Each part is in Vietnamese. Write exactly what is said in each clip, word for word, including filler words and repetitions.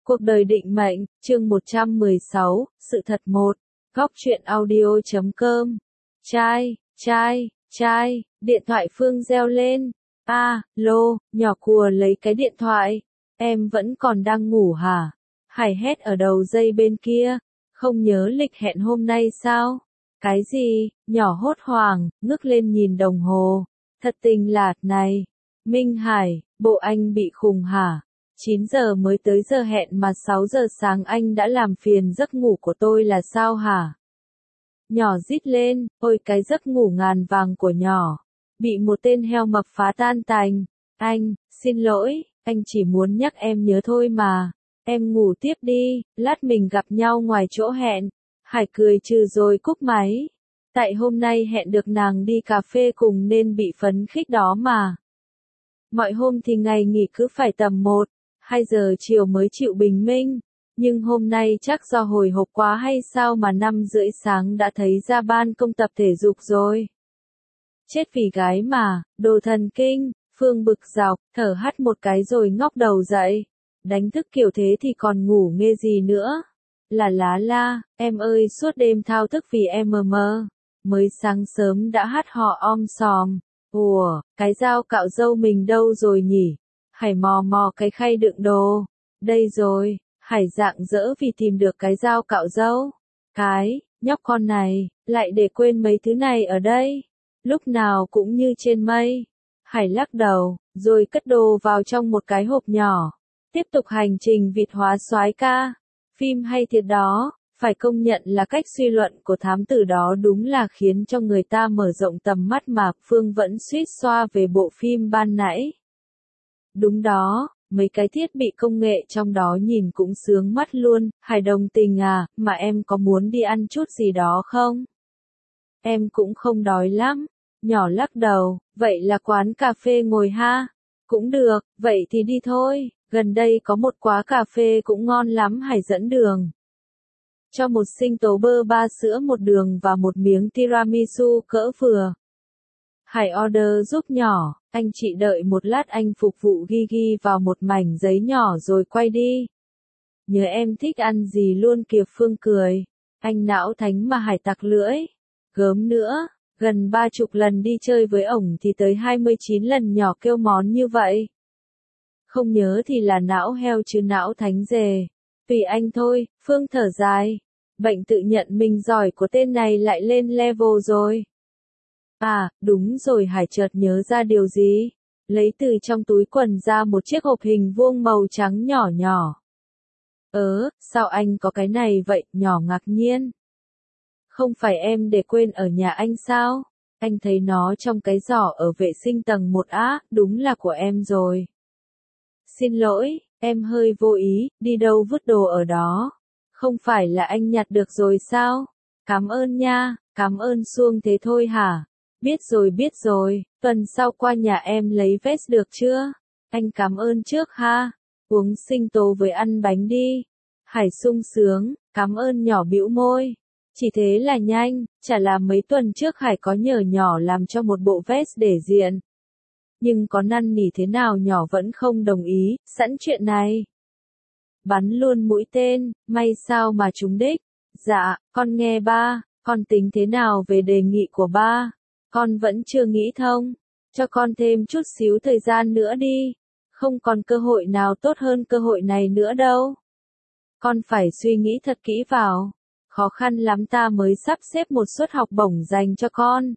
Cuộc đời định mệnh, chương một trăm mười sáu, sự thật một, góc truyện audio chấm com. Trai, trai, trai, điện thoại Phương reo lên. A, lô, nhỏ cùa lấy cái điện thoại. Em vẫn còn đang ngủ hả? Hải hét ở đầu dây bên kia. Không nhớ lịch hẹn hôm nay sao? Cái gì? Nhỏ hốt hoảng, ngước lên nhìn đồng hồ. Thật tình là, này. Minh Hải, bộ anh bị khùng hả? chín giờ mới tới giờ hẹn mà sáu giờ sáng anh đã làm phiền giấc ngủ của tôi là sao hả? Nhỏ rít lên, ôi cái giấc ngủ ngàn vàng của nhỏ. Bị một tên heo mập phá tan tành. Anh, xin lỗi, anh chỉ muốn nhắc em nhớ thôi mà. Em ngủ tiếp đi, lát mình gặp nhau ngoài chỗ hẹn. Hải cười trừ rồi cúp máy. Tại hôm nay hẹn được nàng đi cà phê cùng nên bị phấn khích đó mà. Mọi hôm thì ngày nghỉ cứ phải tầm một, hai giờ chiều mới chịu bình minh. Nhưng hôm nay chắc do hồi hộp quá hay sao mà năm rưỡi sáng đã thấy ra ban công tập thể dục rồi. Chết vì gái mà, đồ thần kinh, Phương bực dọc, thở hắt một cái rồi ngóc đầu dậy. Đánh thức kiểu thế thì còn ngủ nghe gì nữa. Là lá la, em ơi suốt đêm thao thức vì em mờ mờ. Mới sáng sớm đã hắt họ om sòm. Ủa, cái dao cạo râu mình đâu rồi nhỉ? Hải mò mò cái khay đựng đồ. Đây rồi, Hải rạng rỡ vì tìm được cái dao cạo râu. Cái, nhóc con này, lại để quên mấy thứ này ở đây. Lúc nào cũng như trên mây. Hải lắc đầu, rồi cất đồ vào trong một cái hộp nhỏ. Tiếp tục hành trình vịt hóa soái ca. Phim hay thiệt đó, phải công nhận là cách suy luận của thám tử đó đúng là khiến cho người ta mở rộng tầm mắt mà Phương vẫn suýt xoa về bộ phim ban nãy. Đúng đó, mấy cái thiết bị công nghệ trong đó nhìn cũng sướng mắt luôn. Hải đồng tình à, mà em có muốn đi ăn chút gì đó không? Em cũng không đói lắm. Nhỏ lắc đầu, vậy là quán cà phê ngồi ha? Cũng được, vậy thì đi thôi, gần đây có một quán cà phê cũng ngon lắm. Hải dẫn đường. Cho một sinh tố bơ ba sữa một đường và một miếng tiramisu cỡ vừa. Hải order giúp nhỏ, anh chị đợi một lát anh phục vụ ghi ghi vào một mảnh giấy nhỏ rồi quay đi. Nhớ em thích ăn gì luôn kìa. Phương cười. Anh não thánh mà Hải tặc lưỡi. Gớm nữa, gần ba chục lần đi chơi với ổng thì tới hai mươi chín lần nhỏ kêu món như vậy. Không nhớ thì là não heo chứ não thánh dề. Tùy anh thôi, Phương thở dài. Bệnh tự nhận mình giỏi của tên này lại lên level rồi. À, đúng rồi. Hải chợt nhớ ra điều gì. Lấy từ trong túi quần ra một chiếc hộp hình vuông màu trắng nhỏ nhỏ. Ớ, sao anh có cái này vậy? Nhỏ ngạc nhiên. Không phải em để quên ở nhà anh sao? Anh thấy nó trong cái giỏ ở vệ sinh tầng một á, đúng là của em rồi. Xin lỗi, em hơi vô ý, đi đâu vứt đồ ở đó. Không phải là anh nhặt được rồi sao? Cảm ơn nha, cảm ơn suông thế thôi hả? Biết rồi biết rồi, tuần sau qua nhà em lấy vest được chưa? Anh cảm ơn trước ha. Uống sinh tố với ăn bánh đi. Hải sung sướng, cảm ơn nhỏ bĩu môi. Chỉ thế là nhanh, chả là mấy tuần trước Hải có nhờ nhỏ làm cho một bộ vest để diện. Nhưng có năn nỉ thế nào nhỏ vẫn không đồng ý, sẵn chuyện này. Bắn luôn mũi tên, may sao mà trúng đích. Dạ, con nghe ba, con tính thế nào về đề nghị của ba? Con vẫn chưa nghĩ thông, cho con thêm chút xíu thời gian nữa đi. Không còn cơ hội nào tốt hơn cơ hội này nữa đâu. Con phải suy nghĩ thật kỹ vào. Khó khăn lắm ta mới sắp xếp một suất học bổng dành cho con.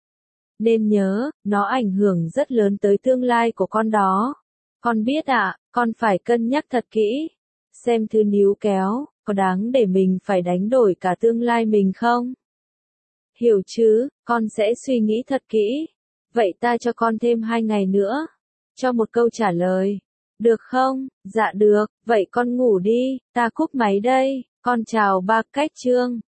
Nên nhớ, nó ảnh hưởng rất lớn tới tương lai của con đó. Con biết ạ, à, con phải cân nhắc thật kỹ. Xem thứ níu kéo, có đáng để mình phải đánh đổi cả tương lai mình không? Hiểu chứ, con sẽ suy nghĩ thật kỹ. Vậy ta cho con thêm hai ngày nữa. Cho một câu trả lời. Được không? Dạ được, vậy con ngủ đi, ta cúp máy đây. Con chào ba. Cách chương.